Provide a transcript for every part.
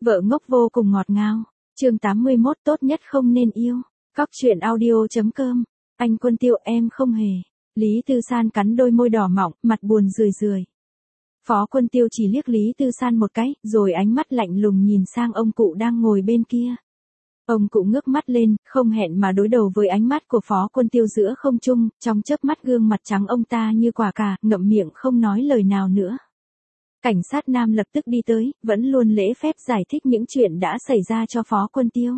Vợ ngốc vô cùng ngọt ngào. Chương 81 tốt nhất không nên yêu. Cóc truyện audio.com. Anh Quân Tiêu em không hề. Lý Tư San cắn đôi môi đỏ mọng, mặt buồn rười rười. Phó Quân Tiêu chỉ liếc Lý Tư San một cái, rồi ánh mắt lạnh lùng nhìn sang ông cụ đang ngồi bên kia. Ông cụ ngước mắt lên, không hẹn mà đối đầu với ánh mắt của Phó Quân Tiêu giữa không trung, trong chớp mắt gương mặt trắng ông ta như quả cà, ngậm miệng không nói lời nào nữa. Cảnh sát nam lập tức đi tới, vẫn luôn lễ phép giải thích những chuyện đã xảy ra cho Phó Quân Tiêu.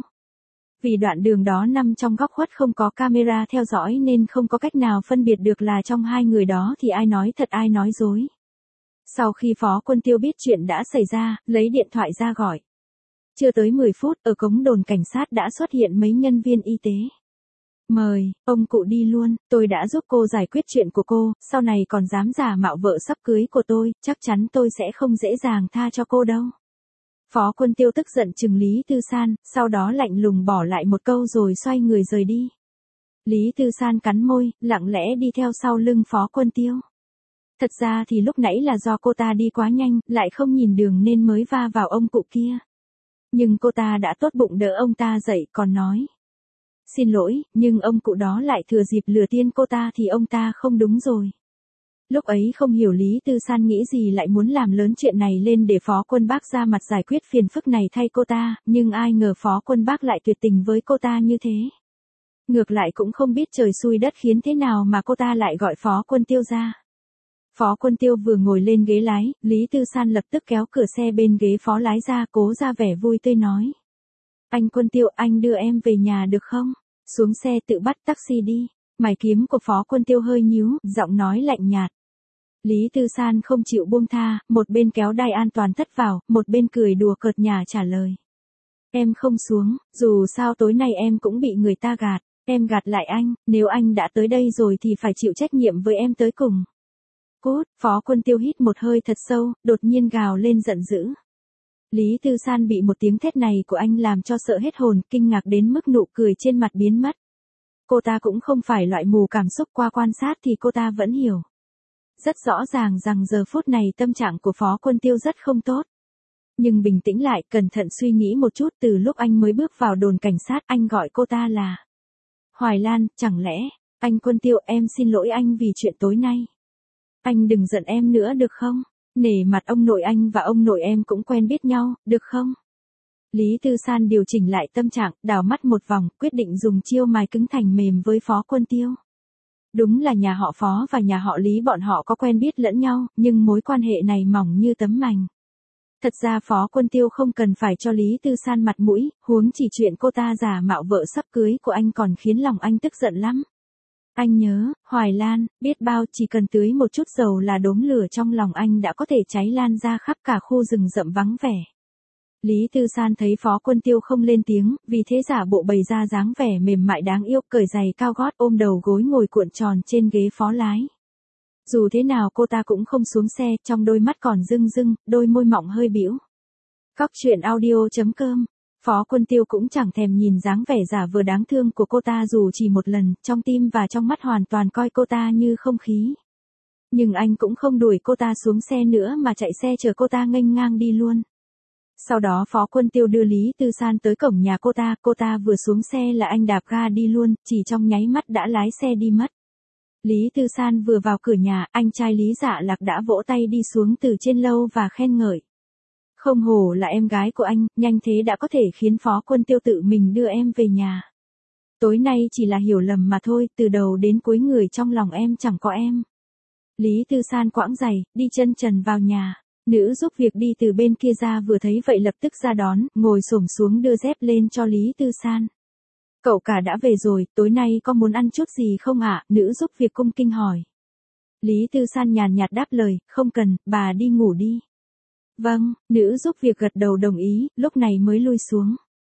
Vì đoạn đường đó nằm trong góc khuất không có camera theo dõi nên không có cách nào phân biệt được là trong hai người đó thì ai nói thật ai nói dối. Sau khi Phó Quân Tiêu biết chuyện đã xảy ra, lấy điện thoại ra gọi. Chưa tới 10 phút, ở cổng đồn cảnh sát đã xuất hiện mấy nhân viên y tế. Mời, ông cụ đi luôn, tôi đã giúp cô giải quyết chuyện của cô, sau này còn dám giả mạo vợ sắp cưới của tôi, chắc chắn tôi sẽ không dễ dàng tha cho cô đâu. Phó Quân Tiêu tức giận trừng Lý Tư San, sau đó lạnh lùng bỏ lại một câu rồi xoay người rời đi. Lý Tư San cắn môi, lặng lẽ đi theo sau lưng Phó Quân Tiêu. Thật ra thì lúc nãy là do cô ta đi quá nhanh, lại không nhìn đường nên mới va vào ông cụ kia. Nhưng cô ta đã tốt bụng đỡ ông ta dậy còn nói. Xin lỗi, nhưng ông cụ đó lại thừa dịp lừa tiên cô ta thì ông ta không đúng rồi. Lúc ấy không hiểu Lý Tư San nghĩ gì lại muốn làm lớn chuyện này lên để Phó Quân Bác ra mặt giải quyết phiền phức này thay cô ta, nhưng ai ngờ Phó Quân Bác lại tuyệt tình với cô ta như thế. Ngược lại cũng không biết trời xui đất khiến thế nào mà cô ta lại gọi Phó Quân Tiêu ra. Phó Quân Tiêu vừa ngồi lên ghế lái, Lý Tư San lập tức kéo cửa xe bên ghế phó lái ra cố ra vẻ vui tươi nói. Anh Quân Tiêu, anh đưa em về nhà được không? Xuống xe tự bắt taxi đi. Mày kiếm của Phó Quân Tiêu hơi nhíu, giọng nói lạnh nhạt. Lý Tư San không chịu buông tha, một bên kéo đai an toàn thất vào, một bên cười đùa cợt nhả trả lời. Em không xuống, dù sao tối nay em cũng bị người ta gạt, em gạt lại anh, nếu anh đã tới đây rồi thì phải chịu trách nhiệm với em tới cùng. Cút, Phó Quân Tiêu hít một hơi thật sâu, đột nhiên gào lên giận dữ. Lý Tư San bị một tiếng thét này của anh làm cho sợ hết hồn, kinh ngạc đến mức nụ cười trên mặt biến mất. Cô ta cũng không phải loại mù cảm xúc, qua quan sát thì cô ta vẫn hiểu. Rất rõ ràng rằng giờ phút này tâm trạng của Phó Quân Tiêu rất không tốt. Nhưng bình tĩnh lại, cẩn thận suy nghĩ một chút, từ lúc anh mới bước vào đồn cảnh sát anh gọi cô ta là Hoài Lan, chẳng lẽ, anh Quân Tiêu em xin lỗi anh vì chuyện tối nay. Anh đừng giận em nữa được không? Nể mặt ông nội anh và ông nội em cũng quen biết nhau, được không? Lý Tư San điều chỉnh lại tâm trạng, đảo mắt một vòng, quyết định dùng chiêu mài cứng thành mềm với Phó Quân Tiêu. Đúng là nhà họ Phó và nhà họ Lý bọn họ có quen biết lẫn nhau, nhưng mối quan hệ này mỏng như tấm mành. Thật ra Phó Quân Tiêu không cần phải cho Lý Tư San mặt mũi, huống chỉ chuyện cô ta giả mạo vợ sắp cưới của anh còn khiến lòng anh tức giận lắm. Anh nhớ, Hoài Lan, biết bao chỉ cần tưới một chút dầu là đốm lửa trong lòng anh đã có thể cháy lan ra khắp cả khu rừng rậm vắng vẻ. Lý Tư San thấy Phó Quân Tiêu không lên tiếng, vì thế giả bộ bày ra dáng vẻ mềm mại đáng yêu, cởi giày cao gót ôm đầu gối ngồi cuộn tròn trên ghế phó lái. Dù thế nào cô ta cũng không xuống xe, trong đôi mắt còn rưng rưng, đôi môi mọng hơi bĩu. Cóc truyện audio.com. Phó Quân Tiêu cũng chẳng thèm nhìn dáng vẻ giả vờ đáng thương của cô ta dù chỉ một lần, trong tim và trong mắt hoàn toàn coi cô ta như không khí. Nhưng anh cũng không đuổi cô ta xuống xe nữa mà chạy xe chở cô ta nghênh ngang đi luôn. Sau đó Phó Quân Tiêu đưa Lý Tư San tới cổng nhà cô ta vừa xuống xe là anh đạp ga đi luôn, chỉ trong nháy mắt đã lái xe đi mất. Lý Tư San vừa vào cửa nhà, anh trai Lý Dạ Lạc đã vỗ tay đi xuống từ trên lâu và khen ngợi. Không hổ là em gái của anh, nhanh thế đã có thể khiến Phó Quân Tiêu tự mình đưa em về nhà. Tối nay chỉ là hiểu lầm mà thôi, từ đầu đến cuối người trong lòng em chẳng có em. Lý Tư San quãng giày, đi chân trần vào nhà. Nữ giúp việc đi từ bên kia ra vừa thấy vậy lập tức ra đón, ngồi xổm xuống đưa dép lên cho Lý Tư San. Cậu cả đã về rồi, tối nay có muốn ăn chút gì không ạ? Nữ giúp việc cung kinh hỏi. Lý Tư San nhàn nhạt đáp lời, không cần, bà đi ngủ đi. Vâng, nữ giúp việc gật đầu đồng ý, lúc này mới lui xuống.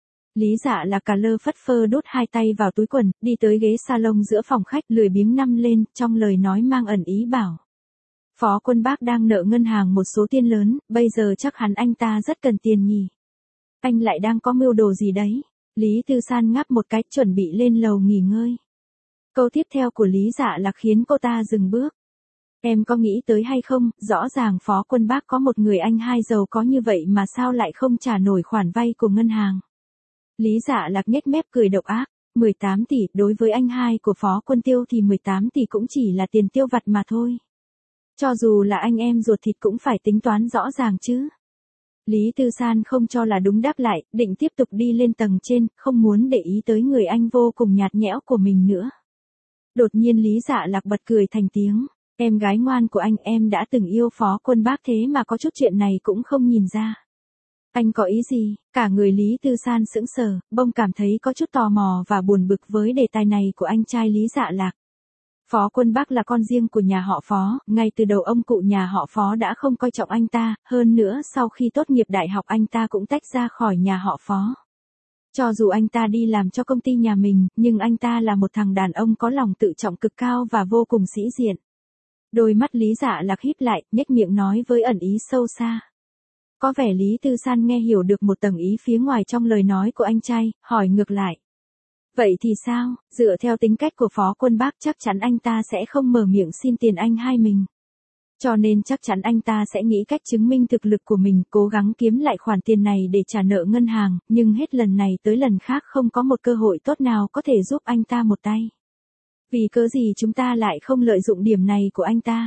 Lý Dạ là cả lơ phất phơ đút hai tay vào túi quần, đi tới ghế salon giữa phòng khách lười biếng nằm lên, trong lời nói mang ẩn ý bảo. Phó Quân Bác đang nợ ngân hàng một số tiền lớn, bây giờ chắc hẳn anh ta rất cần tiền nhỉ. Anh lại đang có mưu đồ gì đấy? Lý Tư San ngáp một cái chuẩn bị lên lầu nghỉ ngơi. Câu tiếp theo của Lý Dạ là khiến cô ta dừng bước. Em có nghĩ tới hay không, rõ ràng Phó Quân Bác có một người anh hai giàu có như vậy mà sao lại không trả nổi khoản vay của ngân hàng. Lý Dạ Lạc nhếch mép cười độc ác, 18 tỷ, đối với anh hai của Phó Quân Tiêu thì 18 tỷ cũng chỉ là tiền tiêu vặt mà thôi. Cho dù là anh em ruột thịt cũng phải tính toán rõ ràng chứ. Lý Tư San không cho là đúng đáp lại, định tiếp tục đi lên tầng trên, không muốn để ý tới người anh vô cùng nhạt nhẽo của mình nữa. Đột nhiên Lý Dạ Lạc bật cười thành tiếng, em gái ngoan của anh, em đã từng yêu Phó Quân Bác thế mà có chút chuyện này cũng không nhìn ra. Anh có ý gì? Cả người Lý Tư San sững sờ, bỗng cảm thấy có chút tò mò và buồn bực với đề tài này của anh trai Lý Dạ Lạc. Phó Quân Bác là con riêng của nhà họ Phó, ngay từ đầu ông cụ nhà họ Phó đã không coi trọng anh ta, hơn nữa sau khi tốt nghiệp đại học anh ta cũng tách ra khỏi nhà họ Phó. Cho dù anh ta đi làm cho công ty nhà mình, nhưng anh ta là một thằng đàn ông có lòng tự trọng cực cao và vô cùng sĩ diện. Đôi mắt Lý Dạ Lạc híp lại, nhếch miệng nói với ẩn ý sâu xa. Có vẻ Lý Tư San nghe hiểu được một tầng ý phía ngoài trong lời nói của anh trai, hỏi ngược lại. Vậy thì sao, dựa theo tính cách của Phó Quân Bác chắc chắn anh ta sẽ không mở miệng xin tiền anh hai mình. Cho nên chắc chắn anh ta sẽ nghĩ cách chứng minh thực lực của mình, cố gắng kiếm lại khoản tiền này để trả nợ ngân hàng, nhưng hết lần này tới lần khác không có một cơ hội tốt nào có thể giúp anh ta một tay. Vì cớ gì chúng ta lại không lợi dụng điểm này của anh ta?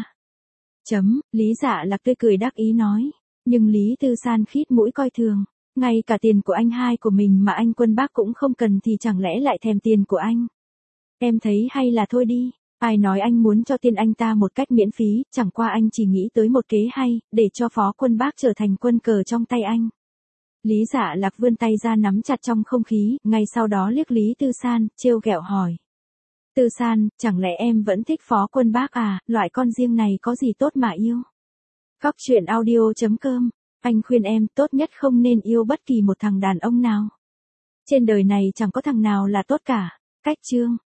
Lý Dạ Lạc tươi cười đắc ý nói. Nhưng Lý Tư San khít mũi coi thường. Ngay cả tiền của anh hai của mình mà anh Quân Bác cũng không cần thì chẳng lẽ lại thèm tiền của anh? Em thấy hay là thôi đi. Ai nói anh muốn cho tiền anh ta một cách miễn phí, chẳng qua anh chỉ nghĩ tới một kế hay, để cho Phó Quân Bác trở thành quân cờ trong tay anh. Lý Dạ Lạc vươn tay ra nắm chặt trong không khí, ngay sau đó liếc Lý Tư San, trêu ghẹo hỏi. Tư San, chẳng lẽ em vẫn thích Phó Quân Bác à, loại con riêng này có gì tốt mà yêu? Góc truyện audio.com, anh khuyên em tốt nhất không nên yêu bất kỳ một thằng đàn ông nào. Trên đời này chẳng có thằng nào là tốt cả. Cách chương.